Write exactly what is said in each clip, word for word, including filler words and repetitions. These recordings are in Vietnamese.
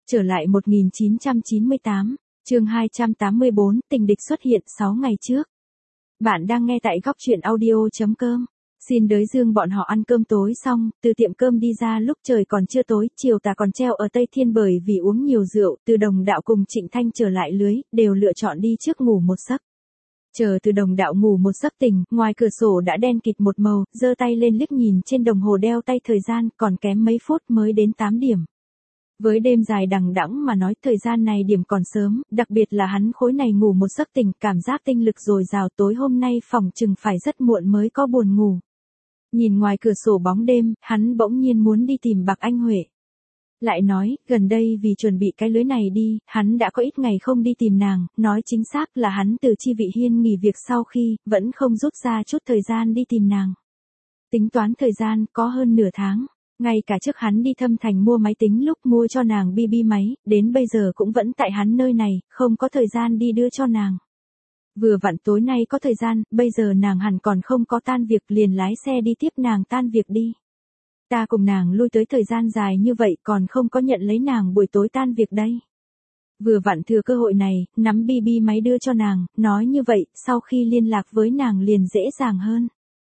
Trở lại một nghìn chín trăm chín mươi tám, chương hai trăm tám mươi bốn, tình địch xuất hiện sáu ngày trước. Bạn đang nghe tại góc truyện audio chấm com. Xin đới dương bọn họ ăn cơm tối xong, từ tiệm cơm đi ra lúc trời còn chưa tối, chiều tà còn treo ở Tây Thiên bởi vì uống nhiều rượu, Từ Đồng Đạo cùng Trịnh Thanh trở lại lưới, đều lựa chọn đi trước ngủ một giấc. Chờ Từ Đồng Đạo ngủ một giấc tỉnh, ngoài cửa sổ đã đen kịt một màu, giơ tay lên liếc nhìn trên đồng hồ đeo tay thời gian, còn kém mấy phút mới đến tám điểm. Với đêm dài đằng đẵng mà nói thời gian này điểm còn sớm, đặc biệt là hắn khối này ngủ một giấc tỉnh, cảm giác tinh lực dồi dào, tối hôm nay phòng chừng phải rất muộn mới có buồn ngủ. Nhìn ngoài cửa sổ bóng đêm, hắn bỗng nhiên muốn đi tìm Bạc Anh Huệ. Lại nói, gần đây vì chuẩn bị cái lưới này đi, hắn đã có ít ngày không đi tìm nàng, nói chính xác là hắn từ Chi Vị Hiên nghỉ việc sau khi, vẫn không rút ra chút thời gian đi tìm nàng. Tính toán thời gian, có hơn nửa tháng. Ngay cả trước hắn đi Thâm Thành mua máy tính lúc mua cho nàng bê bê máy, đến bây giờ cũng vẫn tại hắn nơi này, không có thời gian đi đưa cho nàng. Vừa vặn tối nay có thời gian, bây giờ nàng hẳn còn không có tan việc, liền lái xe đi tiếp nàng tan việc đi. Ta cùng nàng lui tới thời gian dài như vậy còn không có nhận lấy nàng buổi tối tan việc đây. Vừa vặn thừa cơ hội này, nắm bê bê máy đưa cho nàng, nói như vậy, sau khi liên lạc với nàng liền dễ dàng hơn.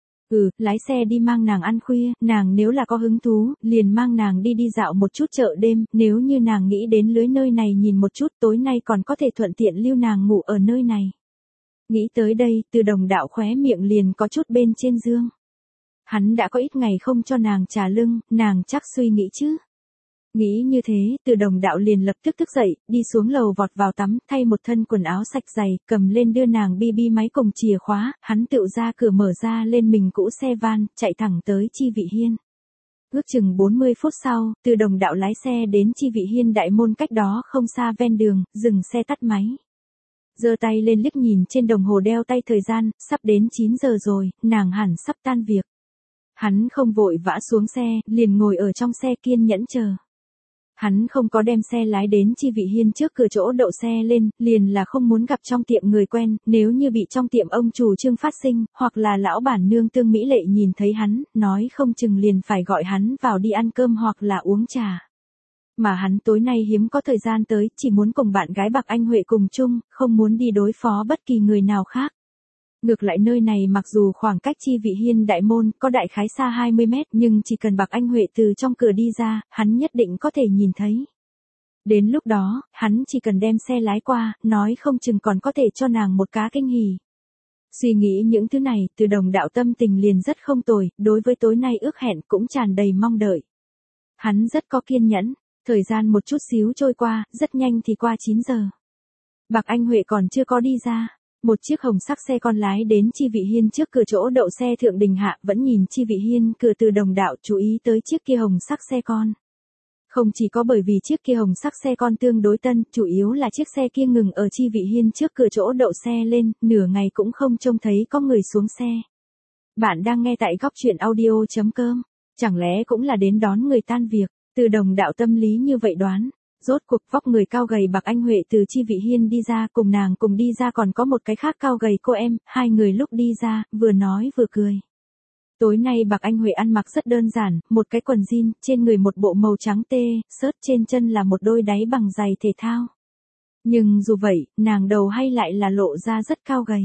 Ừ, lái xe đi mang nàng ăn khuya, nàng nếu là có hứng thú, liền mang nàng đi đi dạo một chút chợ đêm, nếu như nàng nghĩ đến lưới nơi này nhìn một chút, tối nay còn có thể thuận tiện lưu nàng ngủ ở nơi này. Nghĩ tới đây, Từ Đồng Đạo khóe miệng liền có chút bên trên dương. Hắn đã có ít ngày không cho nàng trà lưng, nàng chắc suy nghĩ chứ. Nghĩ như thế, Từ Đồng Đạo liền lập tức thức dậy, đi xuống lầu vọt vào tắm, thay một thân quần áo sạch dày, cầm lên đưa nàng bê bê máy cùng chìa khóa, hắn tự ra cửa mở ra lên mình cũ xe van, chạy thẳng tới Chi Vị Hiên. Ước chừng bốn mươi phút sau, Từ Đồng Đạo lái xe đến Chi Vị Hiên đại môn cách đó không xa ven đường, dừng xe tắt máy. Giơ tay lên liếc nhìn trên đồng hồ đeo tay thời gian, sắp đến chín giờ rồi, nàng hẳn sắp tan việc. Hắn không vội vã xuống xe, liền ngồi ở trong xe kiên nhẫn chờ. Hắn không có đem xe lái đến Chi Vị Hiên trước cửa chỗ đậu xe lên, liền là không muốn gặp trong tiệm người quen, nếu như bị trong tiệm ông chủ Trương phát sinh, hoặc là lão bản nương Tương Mỹ Lệ nhìn thấy hắn, nói không chừng liền phải gọi hắn vào đi ăn cơm hoặc là uống trà. Mà hắn tối nay hiếm có thời gian tới, chỉ muốn cùng bạn gái Bạc Anh Huệ cùng chung, không muốn đi đối phó bất kỳ người nào khác. Ngược lại nơi này mặc dù khoảng cách Chi Vị Hiên đại môn có đại khái xa hai mươi mét, nhưng chỉ cần Bạc Anh Huệ từ trong cửa đi ra, hắn nhất định có thể nhìn thấy. Đến lúc đó, hắn chỉ cần đem xe lái qua, nói không chừng còn có thể cho nàng một cá kinh hỉ. Suy nghĩ những thứ này, Từ Đồng Đạo tâm tình liền rất không tồi, đối với tối nay ước hẹn cũng tràn đầy mong đợi. Hắn rất có kiên nhẫn, thời gian một chút xíu trôi qua, rất nhanh thì qua chín giờ. Bạc Anh Huệ còn chưa có đi ra. Một chiếc hồng sắc xe con lái đến Chi Vị Hiên trước cửa chỗ đậu xe Thượng Đình Hạ, vẫn nhìn Chi Vị Hiên cửa Từ Đồng Đạo chú ý tới chiếc kia hồng sắc xe con. Không chỉ có bởi vì chiếc kia hồng sắc xe con tương đối tân, chủ yếu là chiếc xe kia ngừng ở Chi Vị Hiên trước cửa chỗ đậu xe lên, nửa ngày cũng không trông thấy có người xuống xe. Bạn đang nghe tại góc truyện audio chấm com, chẳng lẽ cũng là đến đón người tan việc, Từ Đồng Đạo tâm lý như vậy đoán. Rốt cuộc vóc người cao gầy Bạc Anh Huệ từ Chi Vị Hiên đi ra, cùng nàng cùng đi ra còn có một cái khác cao gầy cô em, hai người lúc đi ra, vừa nói vừa cười. Tối nay Bạc Anh Huệ ăn mặc rất đơn giản, một cái quần jean, trên người một bộ màu trắng tê, sớt trên chân là một đôi đáy bằng giày thể thao. Nhưng dù vậy, nàng đầu hay lại là lộ ra rất cao gầy.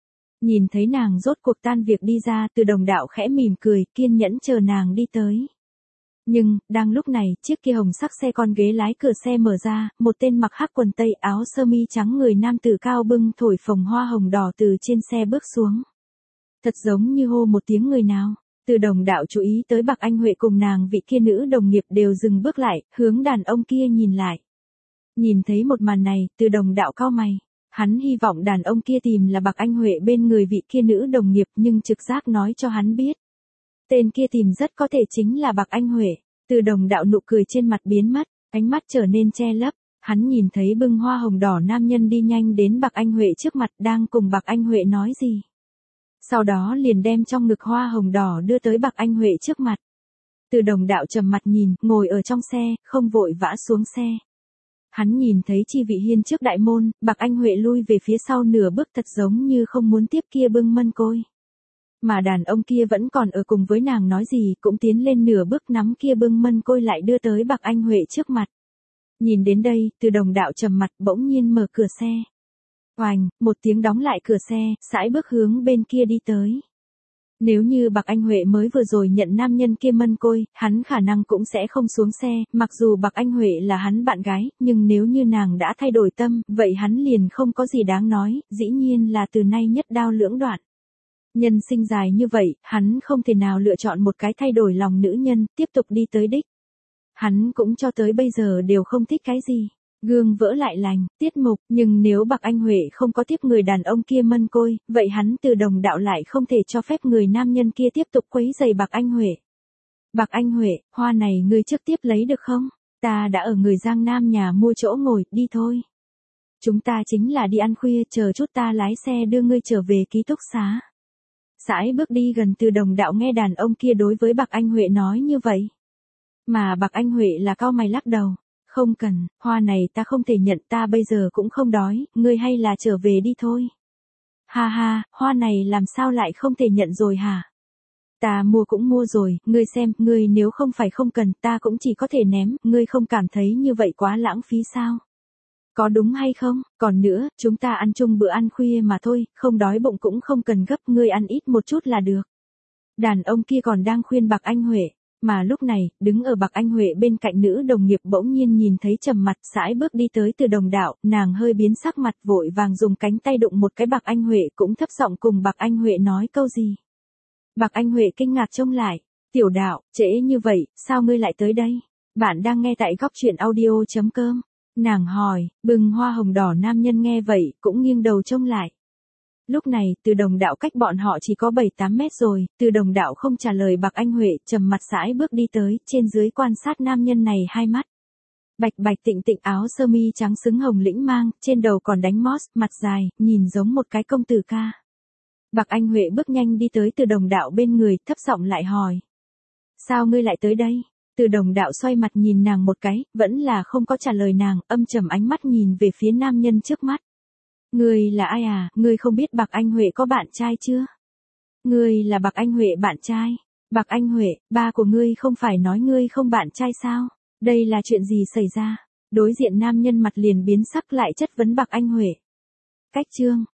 Nhìn thấy nàng rốt cuộc tan việc đi ra, Từ Đồng Đạo khẽ mỉm cười, kiên nhẫn chờ nàng đi tới. Nhưng, đang lúc này, chiếc kia hồng sắc xe con ghế lái cửa xe mở ra, một tên mặc hắc quần tây áo sơ mi trắng người nam tử cao bưng thổi phồng hoa hồng đỏ từ trên xe bước xuống. Thật giống như hô một tiếng người nào. Từ Đồng Đạo chú ý tới Bạc Anh Huệ cùng nàng vị kia nữ đồng nghiệp đều dừng bước lại, hướng đàn ông kia nhìn lại. Nhìn thấy một màn này, Từ Đồng Đạo cau mày. Hắn hy vọng đàn ông kia tìm là Bạc Anh Huệ bên người vị kia nữ đồng nghiệp, nhưng trực giác nói cho hắn biết. Tên kia tìm rất có thể chính là Bạc Anh Huệ. Từ Đồng Đạo nụ cười trên mặt biến mất, ánh mắt trở nên che lấp. Hắn nhìn thấy bưng hoa hồng đỏ nam nhân đi nhanh đến Bạc Anh Huệ trước mặt, đang cùng Bạc Anh Huệ nói gì. Sau đó liền đem trong ngực hoa hồng đỏ đưa tới Bạc Anh Huệ trước mặt. Từ Đồng Đạo trầm mặt nhìn, ngồi ở trong xe, không vội vã xuống xe. Hắn nhìn thấy Chi Vị Hiên trước đại môn, Bạc Anh Huệ lui về phía sau nửa bước thật giống như không muốn tiếp kia bưng mân côi. Mà đàn ông kia vẫn còn ở cùng với nàng nói gì, cũng tiến lên nửa bước nắm kia bưng mân côi lại đưa tới Bạc Anh Huệ trước mặt. Nhìn đến đây, Từ Đồng Đạo trầm mặt bỗng nhiên mở cửa xe. Oành, một tiếng đóng lại cửa xe, sải bước hướng bên kia đi tới. Nếu như Bạc Anh Huệ mới vừa rồi nhận nam nhân kia mân côi, hắn khả năng cũng sẽ không xuống xe, mặc dù Bạc Anh Huệ là hắn bạn gái, nhưng nếu như nàng đã thay đổi tâm, vậy hắn liền không có gì đáng nói, dĩ nhiên là từ nay nhất đao lưỡng đoạn. Nhân sinh dài như vậy, hắn không thể nào lựa chọn một cái thay đổi lòng nữ nhân, tiếp tục đi tới đích. Hắn cũng cho tới bây giờ đều không thích cái gì. Gương vỡ lại lành, tiết mục, nhưng nếu Bạc Anh Huệ không có tiếp người đàn ông kia mân côi, vậy hắn Từ Đồng Đạo lại không thể cho phép người nam nhân kia tiếp tục quấy rầy Bạc Anh Huệ. Bạc Anh Huệ, hoa này ngươi trước tiếp lấy được không? Ta đã ở người Giang Nam nhà mua chỗ ngồi, đi thôi. Chúng ta chính là đi ăn khuya, chờ chút ta lái xe đưa ngươi trở về ký túc xá. Sải bước đi gần Từ Đồng Đạo nghe đàn ông kia đối với Bạc Anh Huệ nói như vậy. Mà Bạc Anh Huệ là cau mày lắc đầu. Không cần, hoa này ta không thể nhận, ta bây giờ cũng không đói, ngươi hay là trở về đi thôi. Ha ha, hoa này làm sao lại không thể nhận rồi hả? Ta mua cũng mua rồi, ngươi xem, ngươi nếu không phải không cần, ta cũng chỉ có thể ném, ngươi không cảm thấy như vậy quá lãng phí sao? Có đúng hay không? Còn nữa, chúng ta ăn chung bữa ăn khuya mà thôi, không đói bụng cũng không cần gấp, ngươi ăn ít một chút là được. Đàn ông kia còn đang khuyên Bạc Anh Huệ. Mà lúc này, đứng ở Bạc Anh Huệ bên cạnh nữ đồng nghiệp bỗng nhiên nhìn thấy trầm mặt sải bước đi tới Từ Đồng Đạo, nàng hơi biến sắc mặt vội vàng dùng cánh tay đụng một cái Bạc Anh Huệ cũng thấp giọng cùng Bạc Anh Huệ nói câu gì. Bạc Anh Huệ kinh ngạc trông lại, tiểu đạo, trễ như vậy, sao ngươi lại tới đây? Bạn đang nghe tại góc truyện audio chấm com. Nàng hỏi, bừng hoa hồng đỏ nam nhân nghe vậy, cũng nghiêng đầu trông lại. Lúc này, Từ Đồng Đạo cách bọn họ chỉ có bảy tám mét rồi, Từ Đồng Đạo không trả lời Bạc Anh Huệ, trầm mặt sải bước đi tới, trên dưới quan sát nam nhân này hai mắt. Bạch bạch tịnh tịnh áo sơ mi trắng xứng hồng lĩnh mang, trên đầu còn đánh mót, mặt dài, nhìn giống một cái công tử ca. Bạc Anh Huệ bước nhanh đi tới Từ Đồng Đạo bên người, thấp giọng lại hỏi. Sao ngươi lại tới đây? Từ Đồng Đạo xoay mặt nhìn nàng một cái, vẫn là không có trả lời nàng, âm trầm ánh mắt nhìn về phía nam nhân trước mắt. Ngươi là ai à, ngươi không biết Bạc Anh Huệ có bạn trai chưa? Ngươi là Bạc Anh Huệ bạn trai. Bạc Anh Huệ, ba của ngươi không phải nói ngươi không bạn trai sao? Đây là chuyện gì xảy ra? Đối diện nam nhân mặt liền biến sắc lại chất vấn Bạc Anh Huệ. Cách chương,